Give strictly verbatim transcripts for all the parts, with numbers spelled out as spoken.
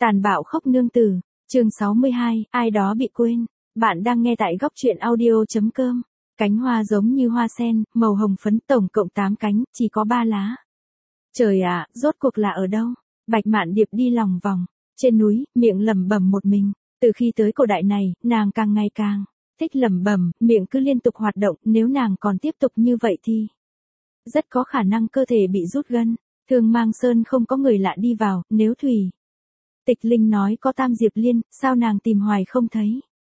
Tàn bạo khốc nương tử, chương sáu mươi hai, ai đó bị quên. Bạn đang nghe tại góc truyện audio.com. Cánh hoa giống như hoa sen, màu hồng phấn, tổng cộng tám cánh, chỉ có ba lá. Trời ạ, rốt cuộc là ở đâu? Bạch Mạn Điệp đi lòng vòng trên núi, miệng lẩm bẩm một mình. Từ khi tới cổ đại này, nàng càng ngày càng thích lẩm bẩm, miệng cứ liên tục hoạt động. Nếu nàng còn tiếp tục như vậy thì rất có khả năng cơ thể bị rút gân. Thương Mang Sơn không có người lạ đi vào. Nếu Thủy Tịch Linh nói có Tam Diệp Liên, sao nàng tìm hoài không thấy?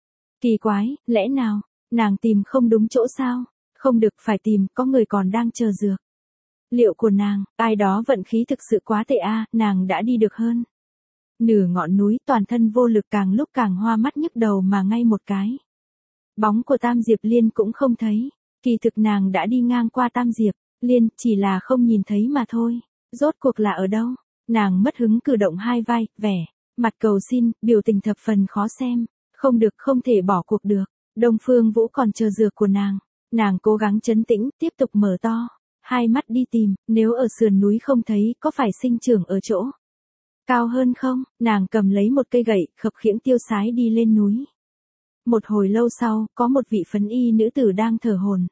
Kỳ quái, lẽ nào nàng tìm không đúng chỗ sao? Không được, phải tìm, có người còn đang chờ dược liệu của nàng. Ai đó vận khí thực sự quá tệ a, nàng đã đi được hơn nửa ngọn núi, toàn thân vô lực, càng lúc càng hoa mắt nhức đầu, mà ngay một cái bóng của Tam Diệp Liên cũng không thấy. Kỳ thực nàng đã đi ngang qua Tam Diệp Liên, chỉ là không nhìn thấy mà thôi. Rốt cuộc là ở đâu? Nàng mất hứng cử động hai vai, vẻ mặt cầu xin, biểu tình thập phần khó xem. Không được, không thể bỏ cuộc được. Đông Phương Vũ còn chờ dược của nàng. Nàng cố gắng trấn tĩnh, tiếp tục mở to hai mắt đi tìm. Nếu ở sườn núi không thấy, có phải sinh trưởng ở chỗ cao hơn không? Nàng cầm lấy một cây gậy, khập khiễng tiêu sái đi lên núi. Một hồi lâu sau, có một vị phấn y nữ tử đang thở hổn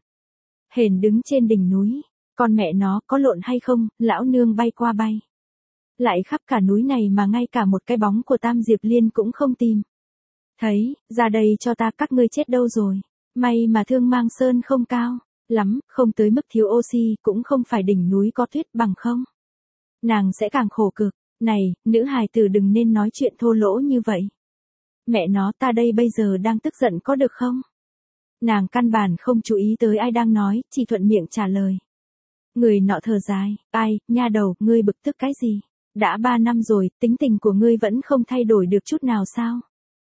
hển đứng trên đỉnh núi. Con mẹ nó, có lộn hay không? Lão nương bay qua bay lại khắp cả núi này mà ngay cả một cái bóng của Tam Diệp Liên cũng không tìm thấy. Ra đây cho ta, các ngươi chết đâu rồi? May mà Thương Mang Sơn không cao lắm, không tới mức thiếu oxy, cũng không phải đỉnh núi có tuyết, bằng không nàng sẽ càng khổ cực. Này, nữ hài tử, đừng nên nói chuyện thô lỗ như vậy. Mẹ nó, ta đây bây giờ đang tức giận, có được không? Nàng căn bản không chú ý tới ai đang nói, chỉ thuận miệng trả lời. Người nọ thở dài, ai, nha đầu, ngươi bực tức cái gì? Đã ba năm rồi, tính tình của ngươi vẫn không thay đổi được chút nào sao?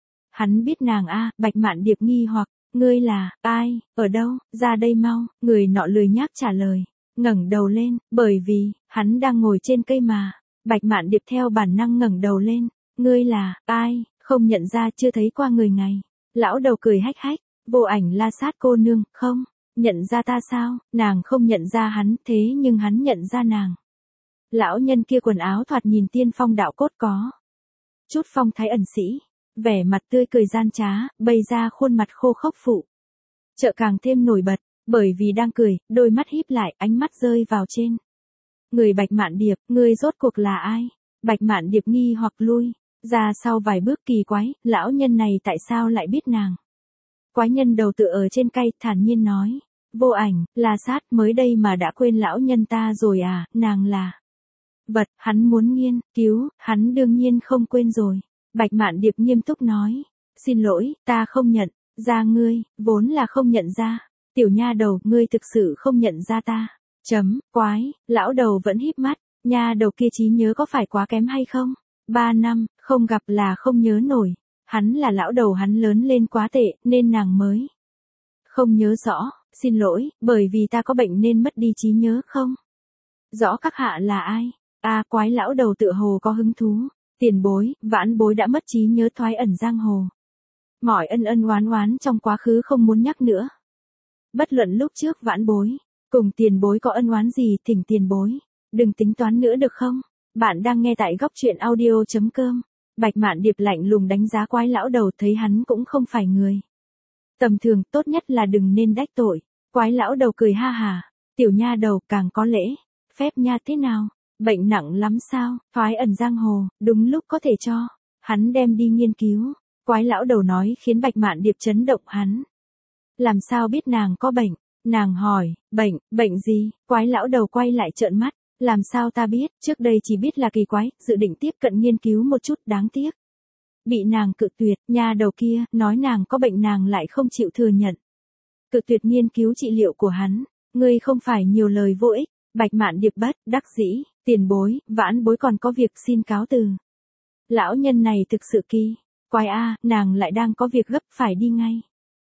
Hắn biết nàng a, Bạch Mạn Điệp nghi hoặc, ngươi là, ai, ở đâu, ra đây mau. Người nọ lười nhác trả lời, ngẩng đầu lên, bởi vì, hắn đang ngồi trên cây mà. Bạch Mạn Điệp theo bản năng ngẩng đầu lên, ngươi là, ai, không nhận ra, chưa thấy qua người ngày. Lão đầu cười hách hách, Vô Ảnh La Sát cô nương, không nhận ra ta sao? Nàng không nhận ra hắn, thế nhưng hắn nhận ra nàng. Lão nhân kia quần áo thoạt nhìn tiên phong đạo cốt, có chút phong thái ẩn sĩ, vẻ mặt tươi cười gian trá, bày ra khuôn mặt khô khốc phụ trợ càng thêm nổi bật, bởi vì đang cười, đôi mắt híp lại, ánh mắt rơi vào trên người Bạch Mạn Điệp. Ngươi rốt cuộc là ai? Bạch Mạn Điệp nghi hoặc lui ra sau vài bước, kỳ quái, lão nhân này tại sao lại biết nàng? Quái nhân đầu tựa ở trên cây, thản nhiên nói, Vô Ảnh La Sát, mới đây mà đã quên lão nhân ta rồi à? Nàng là vật hắn muốn nghiên cứu, hắn đương nhiên không quên rồi. Bạch Mạn Điệp nghiêm túc nói, xin lỗi, ta không nhận ra ngươi, vốn là không nhận ra. Tiểu nha đầu, ngươi thực sự không nhận ra ta? Chấm, quái, lão đầu vẫn híp mắt, nha đầu kia trí nhớ có phải quá kém hay không? Ba năm, không gặp là không nhớ nổi. Hắn là lão đầu, hắn lớn lên quá tệ, nên nàng mới không nhớ rõ. Xin lỗi, bởi vì ta có bệnh nên mất đi trí nhớ không? Rõ các hạ là ai? A, quái lão đầu tựa hồ có hứng thú. Tiền bối, vãn bối đã mất trí nhớ, thoái ẩn giang hồ. Mọi ân ân oán oán trong quá khứ không muốn nhắc nữa. Bất luận lúc trước vãn bối cùng tiền bối có ân oán gì, thỉnh tiền bối đừng tính toán nữa được không? Bạn đang nghe tại góc truyện audio.com. Bạch Mạn Điệp lạnh lùng đánh giá quái lão đầu, thấy hắn cũng không phải người tầm thường, tốt nhất là đừng nên đắc tội. Quái lão đầu cười ha hà, tiểu nha đầu, càng có lễ phép nha. Thế nào, bệnh nặng lắm sao? Thoái ẩn giang hồ, đúng lúc có thể cho hắn đem đi nghiên cứu. Quái lão đầu nói khiến Bạch Mạn Điệp chấn động. Hắn làm sao biết nàng có bệnh? Nàng hỏi, bệnh, bệnh gì? Quái lão đầu quay lại trợn mắt, làm sao ta biết, trước đây chỉ biết là kỳ quái, dự định tiếp cận nghiên cứu một chút, đáng tiếc bị nàng cự tuyệt. Nha đầu kia nói nàng có bệnh, nàng lại không chịu thừa nhận, cự tuyệt nghiên cứu trị liệu của hắn. Ngươi không phải nhiều lời vô ích. Bạch Mạn Điệp bất đắc dĩ, tiền bối, vãn bối còn có việc, xin cáo từ. Lão nhân này thực sự kỳ quái a, nàng lại đang có việc gấp phải đi ngay.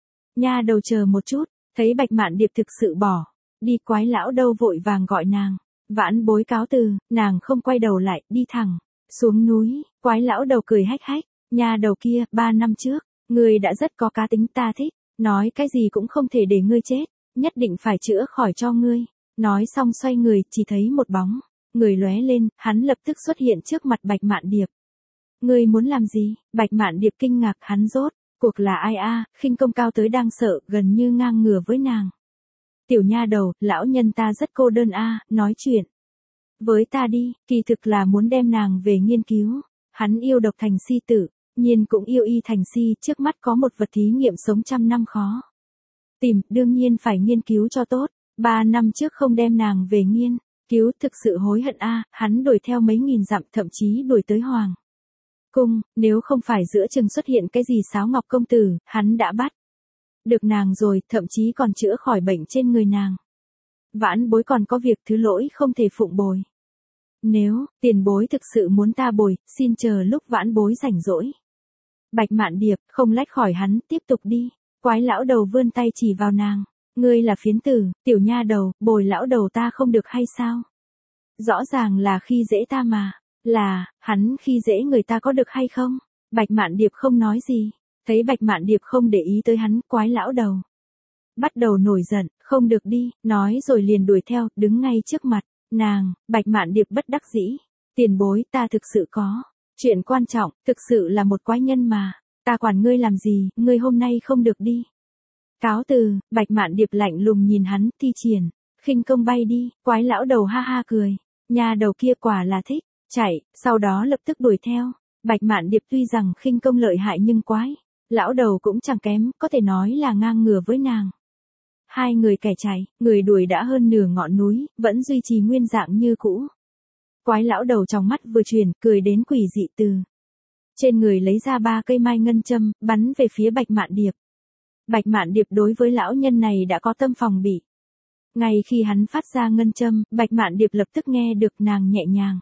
Nha đầu chờ một chút. Thấy Bạch Mạn Điệp thực sự bỏ đi, quái lão đâu vội vàng gọi nàng, vãn bối cáo từ. Nàng không quay đầu lại, đi thẳng xuống núi. Quái lão đầu cười hách hách, nha đầu kia, ba năm trước ngươi đã rất có cá tính, ta thích. Nói cái gì cũng không thể để ngươi chết, nhất định phải chữa khỏi cho ngươi. Nói xong xoay người, chỉ thấy một bóng người lóe lên, hắn lập tức xuất hiện trước mặt Bạch Mạn Điệp. Ngươi muốn làm gì? Bạch Mạn Điệp kinh ngạc, hắn rốt cuộc là ai a? Khinh công cao tới đang sợ, gần như ngang ngửa với nàng. Tiểu nha đầu, lão nhân ta rất cô đơn a, nói chuyện với ta đi, kỳ thực là muốn đem nàng về nghiên cứu. Hắn yêu độc thành si tử, nhiên cũng yêu y thành si, trước mắt có một vật thí nghiệm sống trăm năm khó tìm, đương nhiên phải nghiên cứu cho tốt. Ba năm trước không đem nàng về nghiên cứu, thực sự hối hận a, hắn đuổi theo mấy nghìn dặm, thậm chí đuổi tới Hoàng cung, nếu không phải giữa chừng xuất hiện cái gì Sáo Ngọc công tử, hắn đã bắt được nàng rồi, thậm chí còn chữa khỏi bệnh trên người nàng. Vãn bối còn có việc thứ lỗi không thể phụng bồi. Nếu tiền bối thực sự muốn ta bồi, xin chờ lúc vãn bối rảnh rỗi. Bạch Mạn Điệp không lách khỏi hắn, tiếp tục đi. Quái lão đầu vươn tay chỉ vào nàng. Ngươi là phiến tử, tiểu nha đầu, bồi lão đầu ta không được hay sao? Rõ ràng là khi dễ ta mà. Là, hắn khi dễ người ta có được hay không? Bạch Mạn Điệp không nói gì. Thấy Bạch Mạn Điệp không để ý tới hắn, quái lão đầu bắt đầu nổi giận, không được đi, nói rồi liền đuổi theo, đứng ngay trước mặt nàng. Bạch Mạn Điệp bất đắc dĩ. Tiền bối, ta thực sự có chuyện quan trọng, thực sự là một quái nhân mà. Ta quản ngươi làm gì, ngươi hôm nay không được đi. Cáo từ. Bạch Mạn Điệp lạnh lùng nhìn hắn, thi triển khinh công bay đi. Quái lão đầu ha ha cười. Nhà đầu kia quả là thích chạy, sau đó lập tức đuổi theo. Bạch Mạn Điệp tuy rằng khinh công lợi hại nhưng quái lão đầu cũng chẳng kém, có thể nói là ngang ngửa với nàng. Hai người kẻ chạy, người đuổi đã hơn nửa ngọn núi, vẫn duy trì nguyên dạng như cũ. Quái lão đầu trong mắt vừa chuyển, cười đến quỷ dị, từ trên người lấy ra ba cây mai ngân châm, bắn về phía Bạch Mạn Điệp. Bạch Mạn Điệp đối với lão nhân này đã có tâm phòng bị. Ngay khi hắn phát ra ngân châm, Bạch Mạn Điệp lập tức nghe được nàng nhẹ nhàng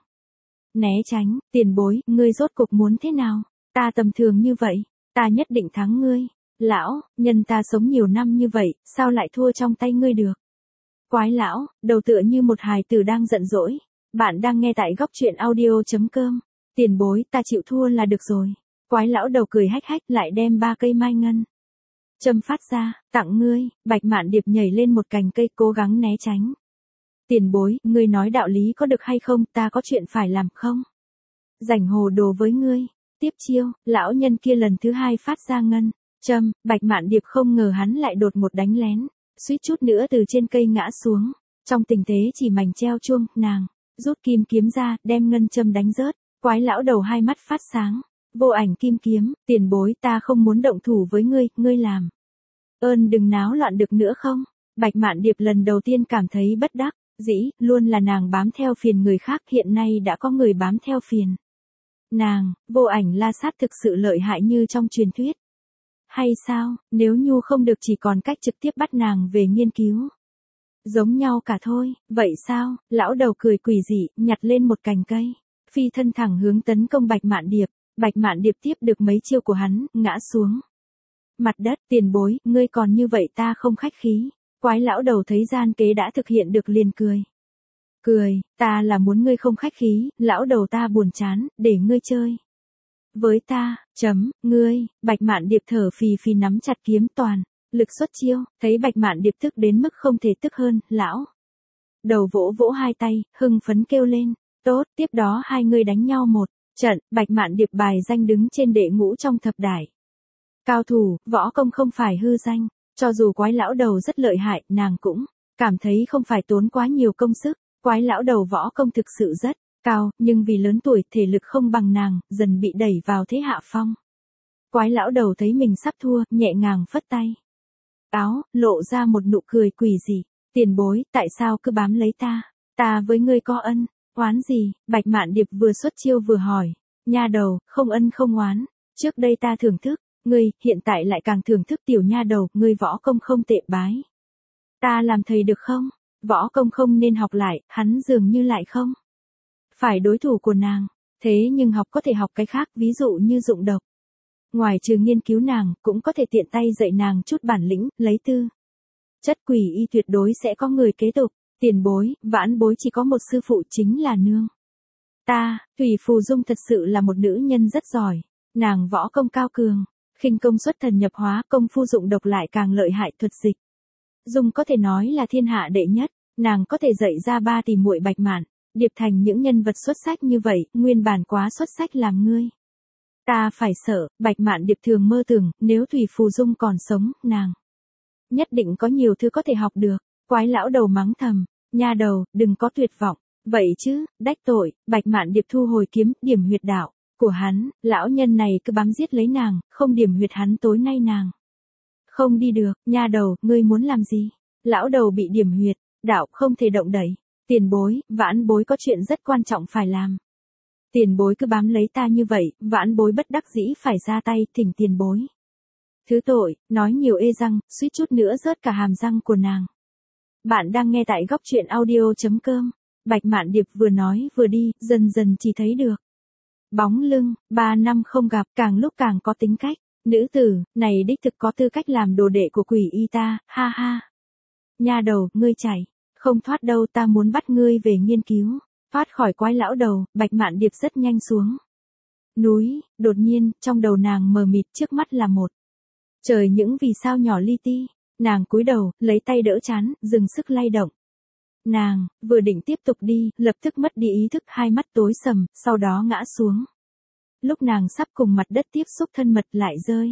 né tránh. Tiền bối, ngươi rốt cuộc muốn thế nào? Ta tầm thường như vậy, ta nhất định thắng ngươi. Lão, nhân ta sống nhiều năm như vậy, sao lại thua trong tay ngươi được? Quái lão, đầu tựa như một hài tử đang giận dỗi. Bạn đang nghe tại góc truyện audio chấm com. Tiền bối, ta chịu thua là được rồi. Quái lão đầu cười hách hách, lại đem ba cây mai ngân châm phát ra, tặng ngươi. Bạch Mạn Điệp nhảy lên một cành cây, cố gắng né tránh. Tiền bối, ngươi nói đạo lý có được hay không, ta có chuyện phải làm không? Rảnh hồ đồ với ngươi. Tiếp chiêu, lão nhân kia lần thứ hai phát ra ngân châm. Bạch Mạn Điệp không ngờ hắn lại đột một đánh lén, suýt chút nữa từ trên cây ngã xuống. Trong tình thế chỉ mảnh treo chuông, nàng rút kim kiếm ra, đem ngân châm đánh rớt. Quái lão đầu hai mắt phát sáng. Vô ảnh kim kiếm, tiền bối, ta không muốn động thủ với ngươi, ngươi làm ơn đừng náo loạn được nữa không? Bạch Mạn Điệp lần đầu tiên cảm thấy bất đắc dĩ, luôn là nàng bám theo phiền người khác, hiện nay đã có người bám theo phiền nàng. Vô ảnh la sát thực sự lợi hại như trong truyền thuyết hay sao? Nếu nhu không được chỉ còn cách trực tiếp bắt nàng về nghiên cứu. Giống nhau cả thôi, vậy sao? Lão đầu cười quỷ dị, nhặt lên một cành cây, phi thân thẳng hướng tấn công Bạch Mạn Điệp. Bạch Mạn Điệp tiếp được mấy chiêu của hắn, ngã xuống mặt đất. Tiền bối, ngươi còn như vậy ta không khách khí. Quái lão đầu thấy gian kế đã thực hiện được liền cười. Cười, ta là muốn ngươi không khách khí, lão đầu ta buồn chán, để ngươi chơi với ta, chấm, ngươi. Bạch Mạn Điệp thở phì phì nắm chặt kiếm, toàn lực xuất chiêu. Thấy Bạch Mạn Điệp tức đến mức không thể tức hơn, lão đầu vỗ vỗ hai tay, hưng phấn kêu lên. Tốt, tiếp đó hai người đánh nhau một trận. Bạch Mạn Điệp bài danh đứng trên đệ ngũ trong thập đại cao thủ, võ công không phải hư danh. Cho dù quái lão đầu rất lợi hại, nàng cũng cảm thấy không phải tốn quá nhiều công sức. Quái lão đầu võ công thực sự rất cao, nhưng vì lớn tuổi, thể lực không bằng nàng, dần bị đẩy vào thế hạ phong. Quái lão đầu thấy mình sắp thua, nhẹ nhàng phất tay áo, lộ ra một nụ cười quỷ dị. Tiền bối, tại sao cứ bám lấy ta? Ta với ngươi có ân oán gì? Bạch Mạn Điệp vừa xuất chiêu vừa hỏi. Nha đầu, không ân không oán. Trước đây ta thưởng thức ngươi, hiện tại lại càng thưởng thức tiểu nha đầu, ngươi võ công không tệ, bái ta làm thầy được không? Võ công không nên học lại, hắn dường như lại không phải đối thủ của nàng. Thế nhưng học có thể học cái khác, ví dụ như dụng độc. Ngoài trừ nghiên cứu nàng, cũng có thể tiện tay dạy nàng chút bản lĩnh, lấy tư chất quỷ y tuyệt đối sẽ có người kế tục. Tiền bối, vãn bối chỉ có một sư phụ, chính là nương ta. Thủy Phù Dung thật sự là một nữ nhân rất giỏi. Nàng võ công cao cường, khinh công xuất thần nhập hóa, công phu dụng độc lại càng lợi hại, thuật dịch Dung có thể nói là thiên hạ đệ nhất. Nàng có thể dạy ra ba tỷ muội Bạch Mạn Điệp thành những nhân vật xuất sắc như vậy, nguyên bản quá xuất sắc làm ngươi Ta phải sợ, Bạch Mạn Điệp thường mơ tưởng, nếu Thủy Phù Dung còn sống, nàng nhất định có nhiều thứ có thể học được. Quái lão đầu mắng thầm, nha đầu, đừng có tuyệt vọng. Vậy chứ, đách tội, Bạch Mạn Điệp thu hồi kiếm, điểm huyệt đạo của hắn, lão nhân này cứ bám giết lấy nàng, không điểm huyệt hắn tối nay nàng không đi được. Nha đầu, ngươi muốn làm gì? Lão đầu bị điểm huyệt đạo không thể động đậy. Tiền bối, vãn bối có chuyện rất quan trọng phải làm. Tiền bối cứ bám lấy ta như vậy, vãn bối bất đắc dĩ phải ra tay, thỉnh tiền bối thứ tội. Nói nhiều ê răng, suýt chút nữa rớt cả hàm răng của nàng. Bạn đang nghe tại góc truyện audio.com. Bạch Mạn Điệp vừa nói vừa đi, dần dần chỉ thấy được bóng lưng. Ba năm không gặp, càng lúc càng có tính cách. Nữ tử này đích thực có tư cách làm đồ đệ của quỷ y ta, ha ha. Nha đầu, ngươi chạy không thoát đâu, ta muốn bắt ngươi về nghiên cứu. Thoát khỏi quái lão đầu, Bạch Mạn Điệp rất nhanh xuống núi. Đột nhiên, trong đầu nàng mờ mịt, trước mắt là một trời những vì sao nhỏ li ti. Nàng cúi đầu, lấy tay đỡ trán, dừng sức lay động. Nàng vừa định tiếp tục đi, lập tức mất đi ý thức, hai mắt tối sầm, sau đó ngã xuống. Lúc nàng sắp cùng mặt đất tiếp xúc thân mật lại rơi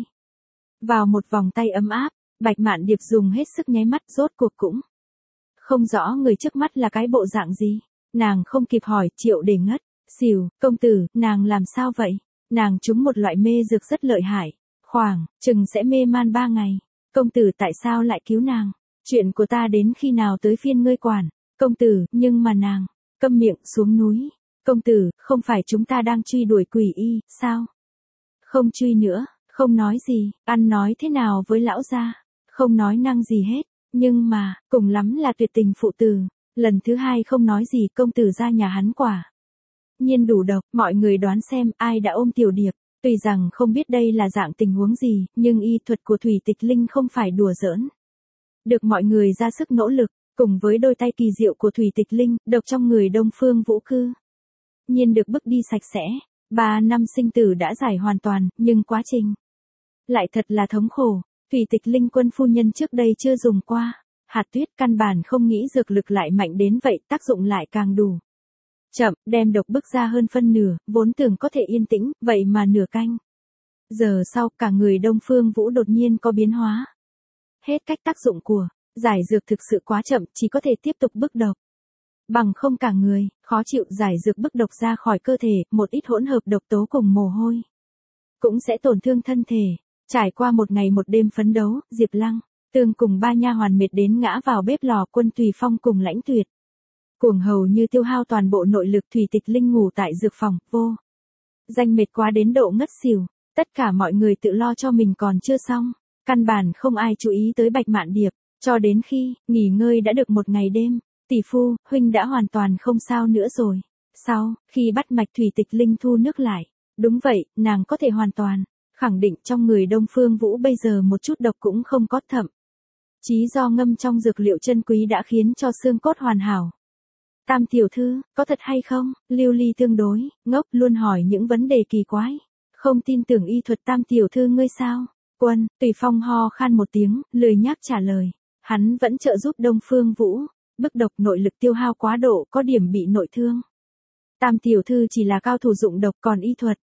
vào một vòng tay ấm áp. Bạch Mạn Điệp dùng hết sức nháy mắt, rốt cuộc cũng không rõ người trước mắt là cái bộ dạng gì. Nàng không kịp hỏi, Triệu Đề ngất xỉu. Công tử, nàng làm sao vậy? Nàng trúng một loại mê dược rất lợi hại, khoảng chừng sẽ mê man ba ngày. Công tử tại sao lại cứu nàng? Chuyện của ta đến khi nào tới phiên ngươi quản? Công tử, nhưng mà nàng câm miệng, xuống núi. Công tử, không phải chúng ta đang truy đuổi quỷ y, sao? Không truy nữa, không nói gì, ăn nói thế nào với lão gia? Không nói năng gì hết, nhưng mà, cùng lắm là tuyệt tình phụ tử. Lần thứ hai không nói gì, công tử ra nhà hắn quả nhiên đủ độc. Mọi người đoán xem ai đã ôm Tiểu Điệp. Tuy rằng không biết đây là dạng tình huống gì, nhưng y thuật của Thủy Tịch Linh không phải đùa giỡn. Được mọi người ra sức nỗ lực, cùng với đôi tay kỳ diệu của Thủy Tịch Linh, độc trong người Đông Phương Vũ cư nhiên được bức đi sạch sẽ. Ba năm sinh tử đã giải hoàn toàn, nhưng quá trình lại thật là thống khổ. Thủy Tịch Linh quân phu nhân trước đây chưa dùng qua hạt tuyết, căn bản không nghĩ dược lực lại mạnh đến vậy, tác dụng lại càng đủ chậm, đem độc bức ra hơn phân nửa, vốn tưởng có thể yên tĩnh, vậy mà nửa canh giờ sau, cả người Đông Phương Vũ đột nhiên có biến hóa. Hết cách, tác dụng của giải dược thực sự quá chậm, chỉ có thể tiếp tục bức độc. Bằng không cả người khó chịu, giải dược bức độc ra khỏi cơ thể, một ít hỗn hợp độc tố cùng mồ hôi cũng sẽ tổn thương thân thể. Trải qua một ngày một đêm phấn đấu, Diệp Lăng Tương cùng ba nha hoàn mệt đến ngã vào bếp lò. Quân Tùy Phong cùng Lãnh Tuyệt cuồng hầu như tiêu hao toàn bộ nội lực. Thủy Tịch Linh ngủ tại dược phòng, vô danh mệt quá đến độ ngất xỉu. Tất cả mọi người tự lo cho mình còn chưa xong, căn bản không ai chú ý tới Bạch Mạn Điệp, cho đến khi nghỉ ngơi đã được một ngày đêm. Tỷ phu, huynh đã hoàn toàn không sao nữa rồi. Sau khi bắt mạch, Thủy Tịch Linh thu nước lại. Đúng vậy, nàng có thể hoàn toàn khẳng định trong người Đông Phương Vũ bây giờ một chút độc cũng không có, thậm chí do ngâm trong dược liệu chân quý đã khiến cho xương cốt hoàn hảo. Tam tiểu thư, có thật hay không? Lưu Ly tương đối ngốc, luôn hỏi những vấn đề kỳ quái. Không tin tưởng y thuật Tam tiểu thư ngươi sao? Quân Tùy Phong ho khan một tiếng, lười nhác trả lời. Hắn vẫn trợ giúp Đông Phương Vũ bức độc, nội lực tiêu hao quá độ, có điểm bị nội thương. Tam tiểu thư chỉ là cao thủ dụng độc, còn y thuật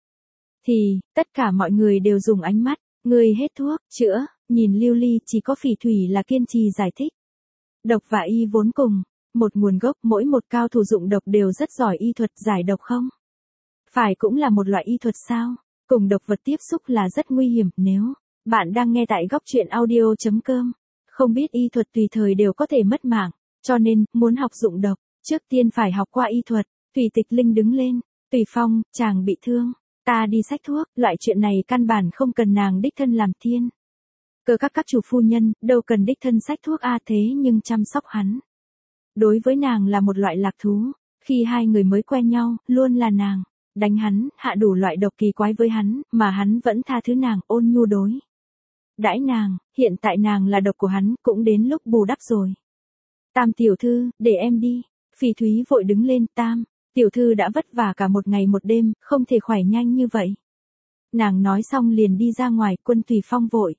thì tất cả mọi người đều dùng ánh mắt ngươi hết thuốc chữa. Nhìn Lưu Ly, chỉ có Phỉ Thủy là kiên trì giải thích. Độc và y vốn cùng một nguồn gốc, mỗi một cao thủ dụng độc đều rất giỏi y thuật giải độc, không phải cũng là một loại y thuật sao? Cùng độc vật tiếp xúc là rất nguy hiểm. Nếu bạn đang nghe tại góc truyện audio.com, không biết y thuật tùy thời đều có thể mất mạng, cho nên muốn học dụng độc, trước tiên phải học qua y thuật. Thủy Tịch Linh đứng lên. Tùy Phong, chàng bị thương, ta đi xách thuốc. Loại chuyện này căn bản không cần nàng đích thân làm, thiên cơ các các chủ phu nhân đâu cần đích thân xách thuốc a. Thế nhưng chăm sóc hắn đối với nàng là một loại lạc thú. Khi hai người mới quen nhau, luôn là nàng đánh hắn, hạ đủ loại độc kỳ quái với hắn, mà hắn vẫn tha thứ nàng, ôn nhu đối đãi nàng. Hiện tại nàng là độc của hắn, cũng đến lúc bù đắp rồi. Tam tiểu thư, để em đi. Phỉ Thúy vội đứng lên. Tam tiểu thư đã vất vả cả một ngày một đêm, không thể khỏe nhanh như vậy. Nàng nói xong liền đi ra ngoài. Quân Tùy Phong vội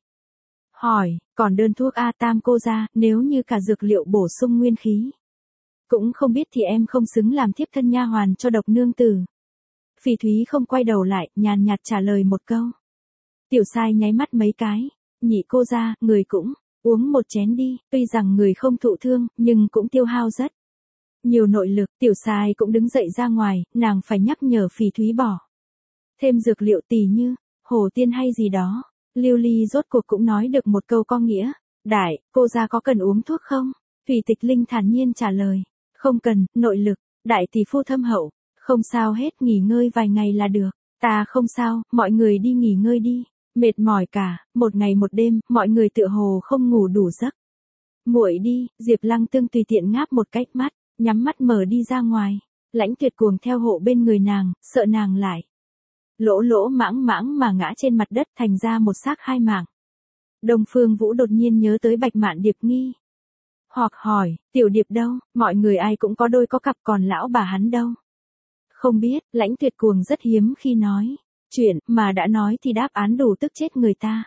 hỏi, còn đơn thuốc a? Tam cô ra, nếu như cả dược liệu bổ sung nguyên khí cũng không biết thì em không xứng làm thiếp thân nha hoàn cho Độc nương tử. Phỉ Thúy không quay đầu lại, nhàn nhạt trả lời một câu. Tiểu Sai nháy mắt mấy cái, nhị cô ra, người cũng, uống một chén đi, tuy rằng người không thụ thương, nhưng cũng tiêu hao rất nhiều nội lực. Tiểu Sai cũng đứng dậy ra ngoài, nàng phải nhắc nhở Phỉ Thúy bỏ thêm dược liệu tỉ như, hổ tiên hay gì đó. Lưu Ly rốt cuộc cũng nói được một câu có nghĩa. Đại, cô ra có cần uống thuốc không? Phỉ Tịch Linh thản nhiên trả lời. Không cần, nội lực, đại tỷ phu thâm hậu. Không sao hết, nghỉ ngơi vài ngày là được. Ta không sao, mọi người đi nghỉ ngơi đi. Mệt mỏi cả, một ngày một đêm, mọi người tựa hồ không ngủ đủ giấc. Muội đi, Diệp Lăng Tương tùy tiện ngáp một cách mắt, nhắm mắt mở đi ra ngoài. Lãnh Tuyệt cuồng theo hộ bên người nàng, sợ nàng lại lỗ lỗ mãng mãng mà ngã trên mặt đất thành ra một xác hai mảng. Đông Phương Vũ đột nhiên nhớ tới Bạch Mạn Điệp nghi. Hoặc hỏi, Tiểu Điệp đâu, mọi người ai cũng có đôi có cặp, còn lão bà hắn đâu? Không biết, Lãnh Tuyệt cuồng rất hiếm khi nói chuyện, mà đã nói thì đáp án đủ tức chết người ta.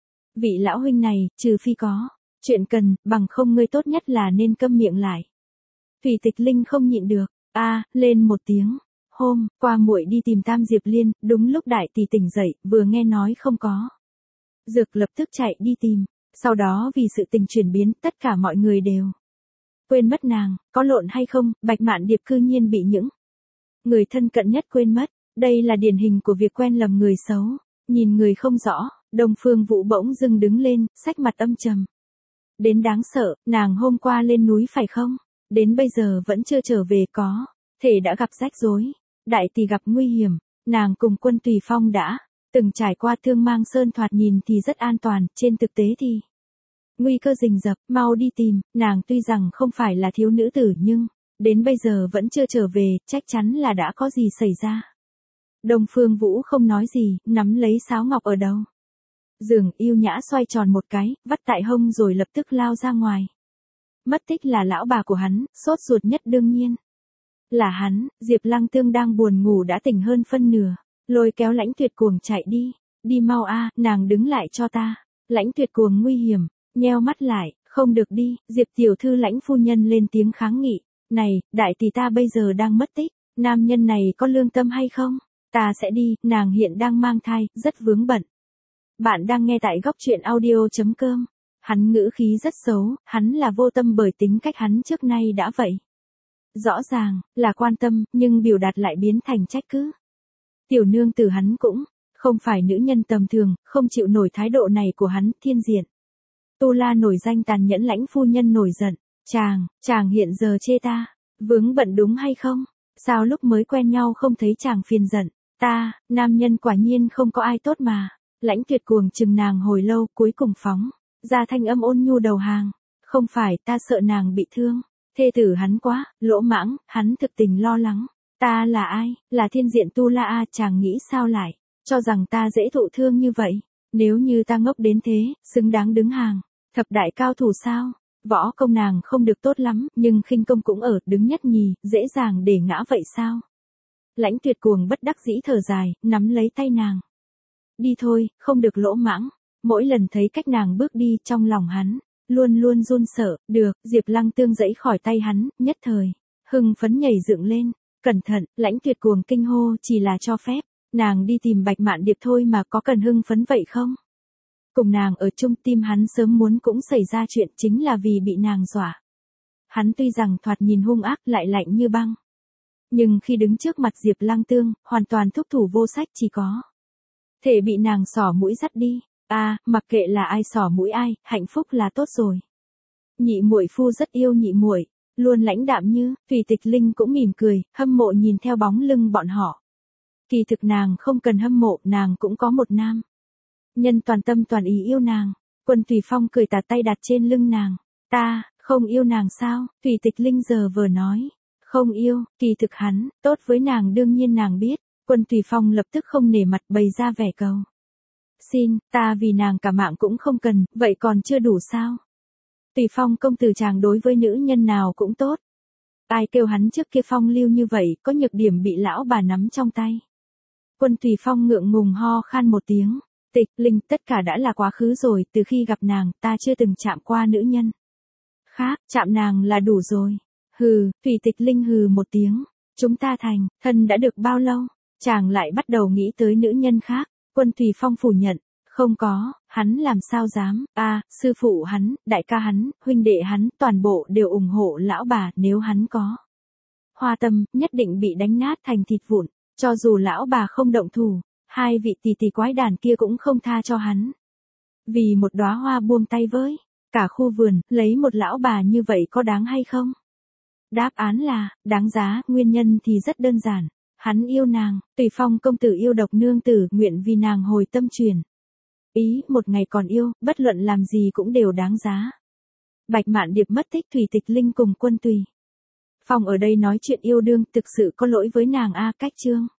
Vị lão huynh này, trừ phi có chuyện cần, bằng không ngươi tốt nhất là nên câm miệng lại. Phỉ Tịch Linh không nhịn được, a, lên một tiếng. Hôm qua muội đi tìm Tam Diệp Liên, đúng lúc đại tỷ tỉnh dậy, vừa nghe nói không có dược lập tức chạy đi tìm. Sau đó vì sự tình chuyển biến, tất cả mọi người đều quên mất nàng, có lộn hay không, Bạch Mạn Điệp cư nhiên bị những người thân cận nhất quên mất. Đây là điển hình của việc quen lầm người xấu, nhìn người không rõ. Đông Phương Vũ bỗng dưng đứng lên, sắc mặt âm trầm đến đáng sợ. Nàng hôm qua lên núi phải không? Đến bây giờ vẫn chưa trở về, có thể đã gặp rắc rối. Đại tỷ gặp nguy hiểm, nàng cùng Quân Tùy Phong đã từng trải qua Thương Mang Sơn, thoạt nhìn thì rất an toàn, trên thực tế thì nguy cơ rình rập, mau đi tìm. Nàng tuy rằng không phải là thiếu nữ tử nhưng đến bây giờ vẫn chưa trở về, chắc chắn là đã có gì xảy ra. Đông Phương Vũ không nói gì, nắm lấy sáo ngọc ở đầu giường, yêu nhã xoay tròn một cái, vắt tại hông rồi lập tức lao ra ngoài. Mất tích là lão bà của hắn, sốt ruột nhất đương nhiên là hắn. Diệp Lăng Tương đang buồn ngủ đã tỉnh hơn phân nửa, lôi kéo Lãnh Tuyệt cuồng chạy đi. Đi mau a, nàng đứng lại cho ta. Lãnh Tuyệt cuồng nguy hiểm, nheo mắt lại, không được đi. Diệp tiểu thư Lãnh phu nhân lên tiếng kháng nghị. Này, đại tỷ ta bây giờ đang mất tích, nam nhân này có lương tâm hay không? Ta sẽ đi, nàng hiện đang mang thai, rất vướng bận. Bạn đang nghe tại góc truyện audio chấm com. Hắn ngữ khí rất xấu, hắn là vô tâm bởi tính cách hắn trước nay đã vậy. Rõ ràng, là quan tâm, nhưng biểu đạt lại biến thành trách cứ. Tiểu nương tử hắn cũng không phải nữ nhân tầm thường, không chịu nổi thái độ này của hắn. Thiên diện Tu La nổi danh tàn nhẫn, Lãnh phu nhân nổi giận. Chàng, chàng hiện giờ chê ta vướng bận đúng hay không? Sao lúc mới quen nhau không thấy chàng phiền giận? Ta, nam nhân quả nhiên không có ai tốt mà. Lãnh Tuyệt cuồng chừng nàng hồi lâu, cuối cùng phóng ra thanh âm ôn nhu đầu hàng. Không phải, ta sợ nàng bị thương. Thê tử hắn quá lỗ mãng, hắn thực tình lo lắng. Ta là ai? Là thiên diện Tu La a, chàng nghĩ sao lại cho rằng ta dễ thụ thương như vậy? Nếu như ta ngốc đến thế, xứng đáng đứng hàng thập đại cao thủ sao? Võ công nàng không được tốt lắm, nhưng khinh công cũng ở đứng nhất nhì, dễ dàng để ngã vậy sao? Lãnh Tuyệt cuồng bất đắc dĩ thở dài, nắm lấy tay nàng. Đi thôi, không được lỗ mãng. Mỗi lần thấy cách nàng bước đi, trong lòng hắn luôn luôn run sợ. Được, Diệp Lăng Tương dãy khỏi tay hắn, nhất thời hưng phấn nhảy dựng lên. Cẩn thận, Lãnh Tuyệt cuồng kinh hô, chỉ là cho phép nàng đi tìm Bạch Mạn Điệp thôi mà có cần hưng phấn vậy không? Cùng nàng ở chung, tim hắn sớm muốn cũng xảy ra chuyện, chính là vì bị nàng dọa. Hắn tuy rằng thoạt nhìn hung ác, lại lạnh như băng, nhưng khi đứng trước mặt Diệp Lăng Tương, hoàn toàn thúc thủ vô sách, chỉ có thể bị nàng xỏ mũi dắt đi. A, à, mặc kệ là ai xỏ mũi ai, hạnh phúc là tốt rồi. Nhị muội phu rất yêu nhị muội, luôn lãnh đạm như. Phỉ Tịch Linh cũng mỉm cười, hâm mộ nhìn theo bóng lưng bọn họ. Kỳ thực nàng không cần hâm mộ, nàng cũng có một nam nhân toàn tâm toàn ý yêu nàng. Quân Tùy Phong cười tà tay đặt trên lưng nàng. Ta không yêu nàng sao? Phỉ Tịch Linh giờ vừa nói không yêu, kỳ thực hắn tốt với nàng đương nhiên nàng biết. Quân Tùy Phong lập tức không nể mặt, bày ra vẻ cầu xin. Ta vì nàng cả mạng cũng không cần, vậy còn chưa đủ sao? Tùy Phong công tử chàng đối với nữ nhân nào cũng tốt. Ai kêu hắn trước kia phong lưu như vậy, có nhược điểm bị lão bà nắm trong tay. Quân Tùy Phong ngượng ngùng ho khan một tiếng. Tịch Linh, tất cả đã là quá khứ rồi, từ khi gặp nàng, ta chưa từng chạm qua nữ nhân khác, chạm nàng là đủ rồi. Hừ, Phỉ Tịch Linh hừ một tiếng. Chúng ta thành thân đã được bao lâu? Chàng lại bắt đầu nghĩ tới nữ nhân khác, Quân Thùy Phong phủ nhận, không có, hắn làm sao dám, a sư phụ hắn, đại ca hắn, huynh đệ hắn, toàn bộ đều ủng hộ lão bà, nếu hắn có Hoa Tâm, nhất định bị đánh nát thành thịt vụn, cho dù lão bà không động thủ, hai vị tỷ tỷ quái đàn kia cũng không tha cho hắn. Vì một đóa hoa buông tay với cả khu vườn, lấy một lão bà như vậy có đáng hay không? Đáp án là, đáng giá, nguyên nhân thì rất đơn giản. Hắn yêu nàng, Tùy Phong công tử yêu độc nương tử, nguyện vì nàng hồi tâm truyền. Ý, một ngày còn yêu, bất luận làm gì cũng đều đáng giá. Bạch Mạn Điệp mất tích, Thủy Tịch Linh cùng Quân Tùy Phong ở đây nói chuyện yêu đương, thực sự có lỗi với nàng a. Cách chương